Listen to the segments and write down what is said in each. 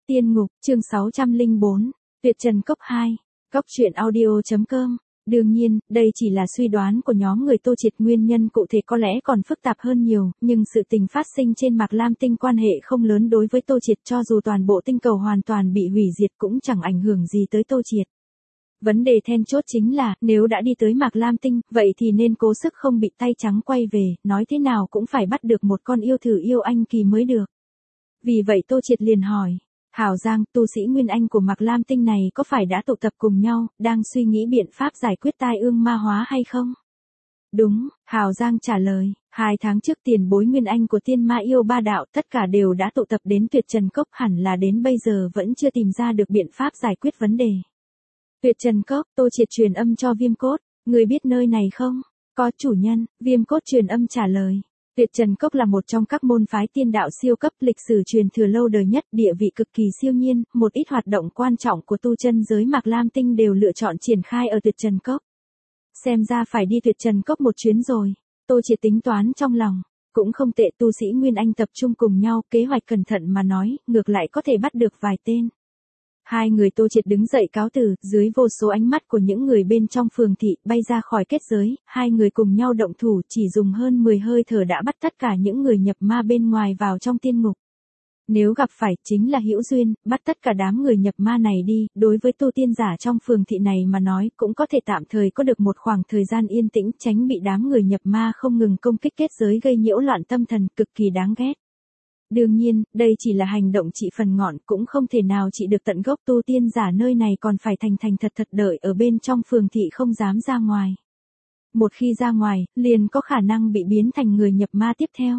Tiên ngục, chương 604, Tuyệt Trần Cốc 2, Cốc truyện audio.com. Đương nhiên, đây chỉ là suy đoán của nhóm người Tô Triệt, nguyên nhân cụ thể có lẽ còn phức tạp hơn nhiều, nhưng sự tình phát sinh trên Mạc Lam Tinh quan hệ không lớn đối với Tô Triệt, cho dù toàn bộ tinh cầu hoàn toàn bị hủy diệt cũng chẳng ảnh hưởng gì tới Tô Triệt. Vấn đề then chốt chính là, nếu đã đi tới Mạc Lam Tinh, vậy thì nên cố sức không bị tay trắng quay về, nói thế nào cũng phải bắt được một con yêu thử yêu anh kỳ mới được. Vì vậy Tô Triệt liền hỏi, Hảo Giang, tu sĩ Nguyên Anh của Mạc Lam Tinh này có phải đã tụ tập cùng nhau, đang suy nghĩ biện pháp giải quyết tai ương ma hóa hay không? Đúng, Hảo Giang trả lời, 2 tháng trước tiền bối Nguyên Anh của Tiên Ma Yêu Ba Đạo tất cả đều đã tụ tập đến Tuyệt Trần Cốc, hẳn là đến bây giờ vẫn chưa tìm ra được biện pháp giải quyết vấn đề. Tuyệt Trần Cốc, Tô Triệt truyền âm cho Viêm Cốt, người biết nơi này không? Có chủ nhân, Viêm Cốt truyền âm trả lời. Tuyệt Trần Cốc là một trong các môn phái tiên đạo siêu cấp, lịch sử truyền thừa lâu đời nhất, địa vị cực kỳ siêu nhiên, một ít hoạt động quan trọng của tu chân giới Mạc Lam Tinh đều lựa chọn triển khai ở Tuyệt Trần Cốc. Xem ra phải đi Tuyệt Trần Cốc một chuyến rồi. Tô Triệt tính toán trong lòng, cũng không tệ, tu sĩ Nguyên Anh tập trung cùng nhau, kế hoạch cẩn thận mà nói, ngược lại có thể bắt được vài tên. Hai người Tô Triệt đứng dậy cáo từ, dưới vô số ánh mắt của những người bên trong phường thị, bay ra khỏi kết giới, hai người cùng nhau động thủ, chỉ dùng hơn 10 hơi thở đã bắt tất cả những người nhập ma bên ngoài vào trong tiên ngục. Nếu gặp phải, chính là hữu duyên, bắt tất cả đám người nhập ma này đi, đối với tu tiên giả trong phường thị này mà nói, cũng có thể tạm thời có được một khoảng thời gian yên tĩnh, tránh bị đám người nhập ma không ngừng công kích kết giới gây nhiễu loạn tâm thần, cực kỳ đáng ghét. Đương nhiên, đây chỉ là hành động trị phần ngọn, cũng không thể nào trị được tận gốc, tu tiên giả nơi này còn phải thành thật đợi ở bên trong phường thị, không dám ra ngoài. Một khi ra ngoài, liền có khả năng bị biến thành người nhập ma tiếp theo.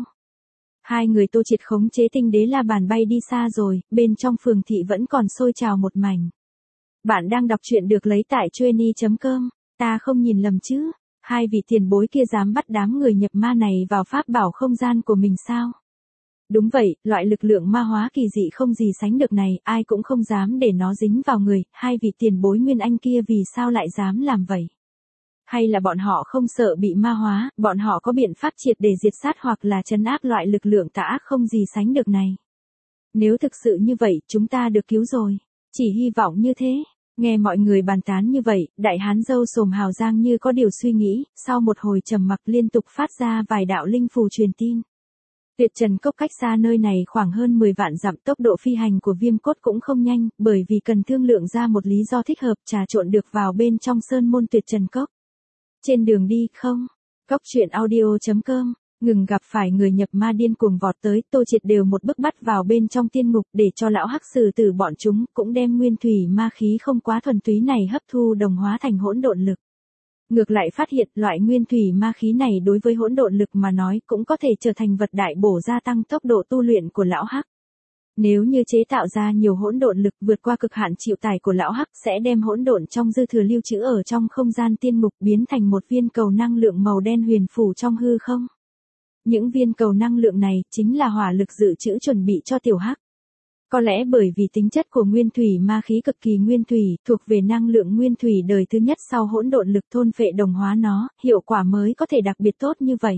Hai người Tô Triệt khống chế tinh đế la bàn bay đi xa rồi, bên trong phường thị vẫn còn sôi trào một mảnh. Bạn đang đọc truyện được lấy tại Trueni.com, ta không nhìn lầm chứ, hai vị tiền bối kia dám bắt đám người nhập ma này vào pháp bảo không gian của mình sao? Đúng vậy, loại lực lượng ma hóa kỳ dị không gì sánh được này, ai cũng không dám để nó dính vào người, hai vị tiền bối Nguyên Anh kia vì sao lại dám làm vậy? Hay là bọn họ không sợ bị ma hóa, bọn họ có biện pháp triệt để diệt sát hoặc là trấn áp loại lực lượng tà ác không gì sánh được này? Nếu thực sự như vậy, chúng ta được cứu rồi. Chỉ hy vọng như thế. Nghe mọi người bàn tán như vậy, đại hán râu xồm Hào Giang như có điều suy nghĩ, sau một hồi trầm mặc liên tục phát ra vài đạo linh phù truyền tin. Tuyệt Trần Cốc cách xa nơi này khoảng hơn 10 vạn dặm, tốc độ phi hành của Viêm Cốt cũng không nhanh, bởi vì cần thương lượng ra một lý do thích hợp trà trộn được vào bên trong sơn môn Tuyệt Trần Cốc. Trên đường đi, không, Cốc truyện audio.com, ngừng gặp phải người nhập ma điên cuồng vọt tới, Tô Triệt đều một bước bắt vào bên trong tiên ngục để cho lão hắc sử tử bọn chúng cũng đem nguyên thủy ma khí không quá thuần túy này hấp thu đồng hóa thành hỗn độn lực. Ngược lại phát hiện loại nguyên thủy ma khí này đối với hỗn độn lực mà nói cũng có thể trở thành vật đại bổ, gia tăng tốc độ tu luyện của lão hắc. Nếu như chế tạo ra nhiều hỗn độn lực vượt qua cực hạn chịu tải của lão hắc, sẽ đem hỗn độn trong dư thừa lưu trữ ở trong không gian tiên ngục biến thành một viên cầu năng lượng màu đen huyền phủ trong hư không. Những viên cầu năng lượng này chính là hỏa lực dự trữ chuẩn bị cho tiểu hắc. Có lẽ bởi vì tính chất của nguyên thủy ma khí cực kỳ nguyên thủy, thuộc về năng lượng nguyên thủy đời thứ nhất sau hỗn độn lực thôn phệ đồng hóa nó, hiệu quả mới có thể đặc biệt tốt như vậy.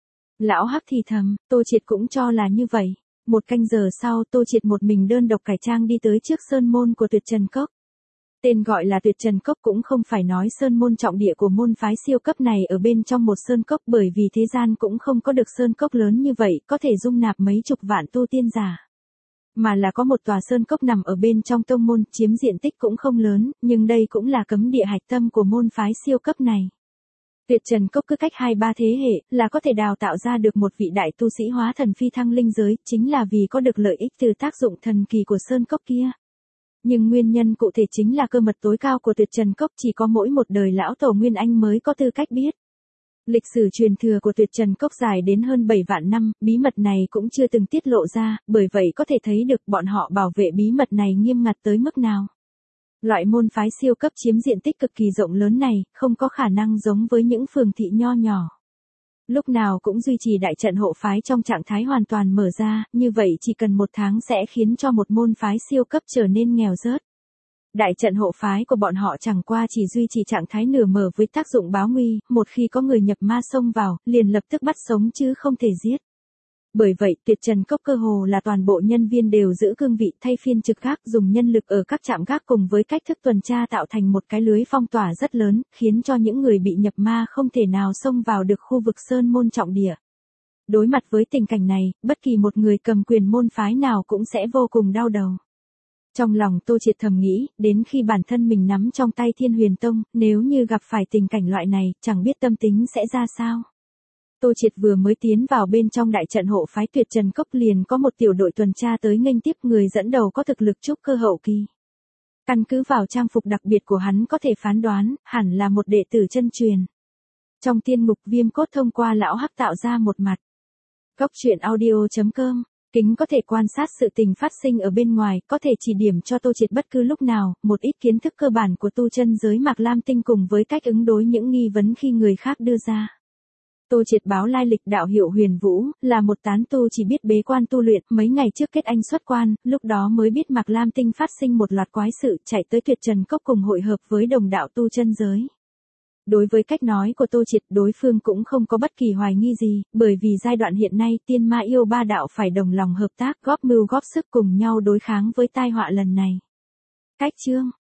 Lão hắc thì thầm, Tô Triệt cũng cho là như vậy. 1 canh giờ sau, Tô Triệt một mình đơn độc cải trang đi tới trước sơn môn của Tuyệt Trần Cốc. Tên gọi là Tuyệt Trần Cốc cũng không phải nói sơn môn trọng địa của môn phái siêu cấp này ở bên trong một sơn cốc, bởi vì thế gian cũng không có được sơn cốc lớn như vậy, có thể dung nạp mấy chục vạn tu tiên giả. Mà là có một tòa sơn cốc nằm ở bên trong tông môn, chiếm diện tích cũng không lớn, nhưng đây cũng là cấm địa hạch tâm của môn phái siêu cấp này. Tuyệt Trần Cốc cứ cách 2-3 thế hệ là có thể đào tạo ra được một vị đại tu sĩ hóa thần phi thăng linh giới, chính là vì có được lợi ích từ tác dụng thần kỳ của sơn cốc kia. Nhưng nguyên nhân cụ thể chính là cơ mật tối cao của Tuyệt Trần Cốc chỉ có mỗi một đời lão tổ Nguyên Anh mới có tư cách biết. Lịch sử truyền thừa của Tuyệt Trần Cốc dài đến hơn 7 vạn năm, bí mật này cũng chưa từng tiết lộ ra, bởi vậy có thể thấy được bọn họ bảo vệ bí mật này nghiêm ngặt tới mức nào. Loại môn phái siêu cấp chiếm diện tích cực kỳ rộng lớn này, không có khả năng giống với những phường thị nho nhỏ. Lúc nào cũng duy trì đại trận hộ phái trong trạng thái hoàn toàn mở ra, như vậy chỉ cần 1 tháng sẽ khiến cho một môn phái siêu cấp trở nên nghèo rớt. Đại trận hộ phái của bọn họ chẳng qua chỉ duy trì trạng thái nửa mở với tác dụng báo nguy, một khi có người nhập ma xông vào, liền lập tức bắt sống chứ không thể giết. Bởi vậy, Tuyệt Trần Cốc cơ hồ là toàn bộ nhân viên đều giữ cương vị thay phiên trực gác, dùng nhân lực ở các trạm gác cùng với cách thức tuần tra tạo thành một cái lưới phong tỏa rất lớn, khiến cho những người bị nhập ma không thể nào xông vào được khu vực sơn môn trọng địa. Đối mặt với tình cảnh này, bất kỳ một người cầm quyền môn phái nào cũng sẽ vô cùng đau đầu. Trong lòng Tô Triệt thầm nghĩ, đến khi bản thân mình nắm trong tay Thiên Huyền Tông, nếu như gặp phải tình cảnh loại này, chẳng biết tâm tính sẽ ra sao. Tô Triệt vừa mới tiến vào bên trong đại trận hộ phái Tuyệt Trần Cốc liền có một tiểu đội tuần tra tới nghênh tiếp, người dẫn đầu có thực lực trúc cơ hậu kỳ. Căn cứ vào trang phục đặc biệt của hắn có thể phán đoán, hẳn là một đệ tử chân truyền. Trong tiên mục Viêm Cốt thông qua lão hắc tạo ra một mặt. Góc truyện audio.com, kính có thể quan sát sự tình phát sinh ở bên ngoài, có thể chỉ điểm cho Tô Triệt bất cứ lúc nào, một ít kiến thức cơ bản của tu chân giới Mạc Lam Tinh cùng với cách ứng đối những nghi vấn khi người khác đưa ra. Tô Triệt báo lai lịch đạo hiệu Huyền Vũ, là một tán tu chỉ biết bế quan tu luyện, mấy ngày trước kết anh xuất quan, lúc đó mới biết Mạc Lam Tinh phát sinh một loạt quái sự, chạy tới Tuyệt Trần Cốc cùng hội hợp với đồng đạo tu chân giới. Đối với cách nói của Tô Triệt, đối phương cũng không có bất kỳ hoài nghi gì, bởi vì giai đoạn hiện nay tiên ma yêu ba đạo phải đồng lòng hợp tác, góp mưu góp sức cùng nhau đối kháng với tai họa lần này. Cách chương